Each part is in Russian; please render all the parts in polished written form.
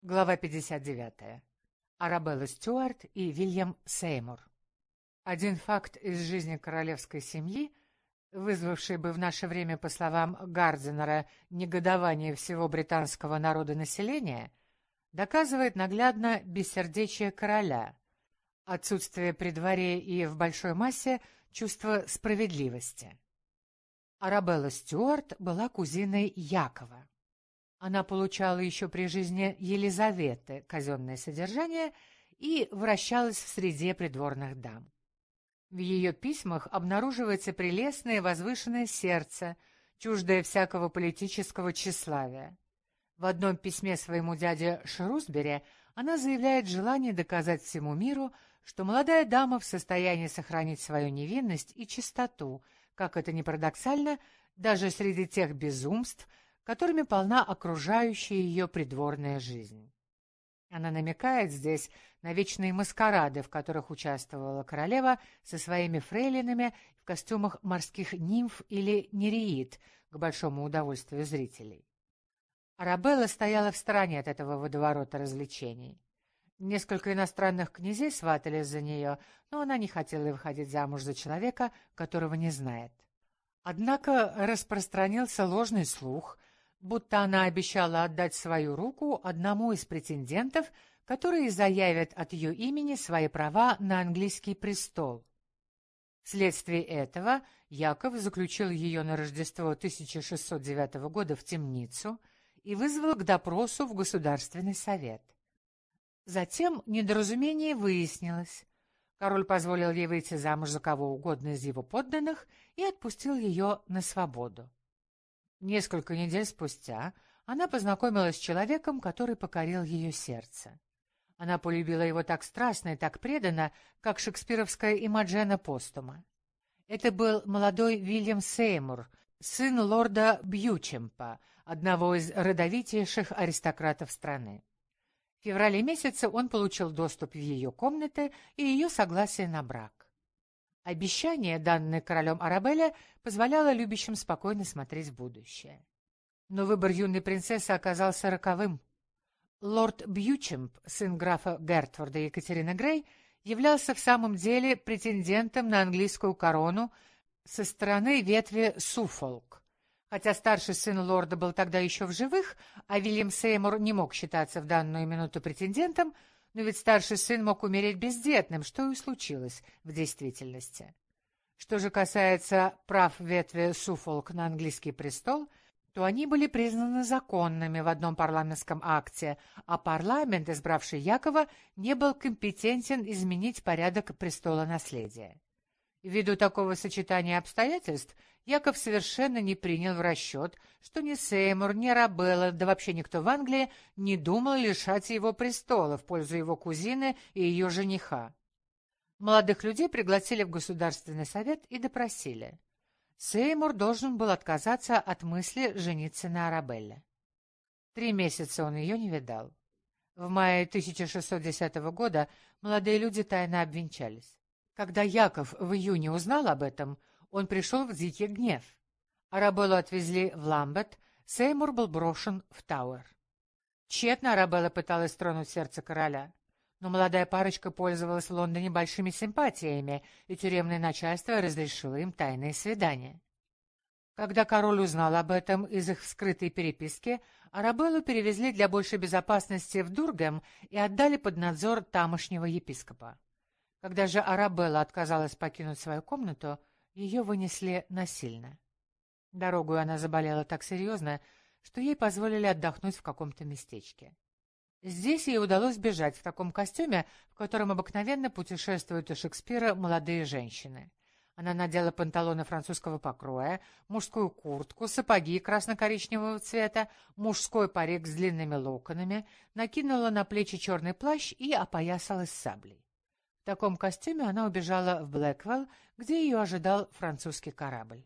Глава 59. Арабелла Стюарт и Вильям Сеймур. Один факт из жизни королевской семьи, вызвавший бы в наше время, по словам Гардинера, негодование всего британского народонаселения, доказывает наглядно бессердечие короля, отсутствие при дворе и в большой массе чувства справедливости. Арабелла Стюарт была кузиной Якова. Она получала еще при жизни Елизаветы казенное содержание и вращалась в среде придворных дам. В ее письмах обнаруживается прелестное возвышенное сердце, чуждое всякого политического тщеславия. В одном письме своему дяде Шрусбери она заявляет желание доказать всему миру, что молодая дама в состоянии сохранить свою невинность и чистоту, как это ни парадоксально, даже среди тех безумств, которыми полна окружающая ее придворная жизнь. Она намекает здесь на вечные маскарады, в которых участвовала королева со своими фрейлинами в костюмах морских нимф или нереид, к большому удовольствию зрителей. Арабелла стояла в стороне от этого водоворота развлечений. Несколько иностранных князей сватались за нее, но она не хотела выходить замуж за человека, которого не знает. Однако распространился ложный слух, будто она обещала отдать свою руку одному из претендентов, которые заявят от ее имени свои права на английский престол. Вследствие этого Яков заключил ее на Рождество 1609 года в темницу и вызвал к допросу в Государственный совет. Затем недоразумение выяснилось. Король позволил ей выйти замуж за кого угодно из его подданных и отпустил ее на свободу. Несколько недель спустя она познакомилась с человеком, который покорил ее сердце. Она полюбила его так страстно и так преданно, как шекспировская Имаджена Постума. Это был молодой Вильям Сеймур, сын лорда Бьючемпа, одного из родовитейших аристократов страны. В феврале месяце он получил доступ в ее комнаты и ее согласие на брак. Обещание, данное королем Арабелле, позволяло любящим спокойно смотреть в будущее. Но выбор юной принцессы оказался роковым. Лорд Бьючемп, сын графа Гертфорда и Екатерины Грей, являлся в самом деле претендентом на английскую корону со стороны ветви Суффолк. Хотя старший сын лорда был тогда еще в живых, а Вильям Сеймур не мог считаться в данную минуту претендентом, но ведь старший сын мог умереть бездетным, что и случилось в действительности. Что же касается прав ветви Суффолк на английский престол, то они были признаны законными в одном парламентском акте, а парламент, избравший Якова, не был компетентен изменить порядок престола наследия. Ввиду такого сочетания обстоятельств, Яков совершенно не принял в расчет, что ни Сеймур, ни Арабелла, да вообще никто в Англии не думал лишать его престола в пользу его кузины и ее жениха. Молодых людей пригласили в Государственный совет и допросили. Сеймур должен был отказаться от мысли жениться на Арабелле. 3 месяца он ее не видал. В мае 1610 года молодые люди тайно обвенчались. Когда Яков в июне узнал об этом, он пришел в дикий гнев. Арабеллу отвезли в Ламбет, Сеймур был брошен в Тауэр. Тщетно Арабелла пыталась тронуть сердце короля, но молодая парочка пользовалась в Лондоне большими симпатиями, и тюремное начальство разрешило им тайные свидания. Когда король узнал об этом из их скрытой переписки, Арабеллу перевезли для большей безопасности в Дургем и отдали под надзор тамошнего епископа. Когда же Арабелла отказалась покинуть свою комнату, ее вынесли насильно. Дорогу она заболела так серьезно, что ей позволили отдохнуть в каком-то местечке. Здесь ей удалось бежать в таком костюме, в котором обыкновенно путешествуют у Шекспира молодые женщины. Она надела панталоны французского покроя, мужскую куртку, сапоги красно-коричневого цвета, мужской парик с длинными локонами, накинула на плечи черный плащ и опоясалась саблей. В таком костюме она убежала в Блэквелл, где ее ожидал французский корабль.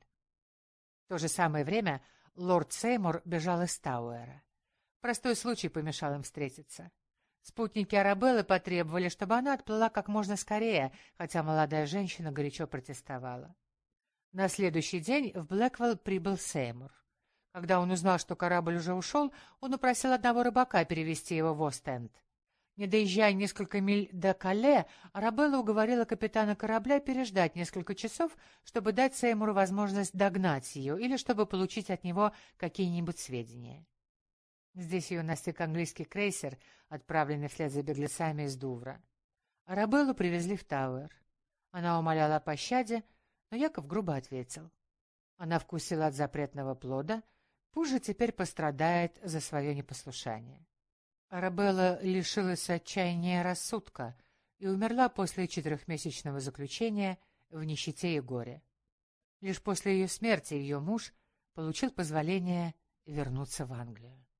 В то же самое время лорд Сеймур бежал из Тауэра. Простой случай помешал им встретиться. Спутники Арабеллы потребовали, чтобы она отплыла как можно скорее, хотя молодая женщина горячо протестовала. На следующий день в Блэквелл прибыл Сеймур. Когда он узнал, что корабль уже ушел, он упросил одного рыбака перевести его в Ост-Энд. Не доезжая несколько миль до Кале, Арабелла уговорила капитана корабля переждать несколько часов, чтобы дать Сеймуру возможность догнать ее или чтобы получить от него какие-нибудь сведения. Здесь ее настиг английский крейсер, отправленный вслед за беглецами из Дувра. Арабеллу привезли в Тауэр. Она умоляла о пощаде, но Яков грубо ответил. Она вкусила от запретного плода, пусть же теперь пострадает за свое непослушание. Арабелла лишилась отчаяния рассудка и умерла после 4-месячного заключения в нищете и горе. Лишь после ее смерти ее муж получил позволение вернуться в Англию.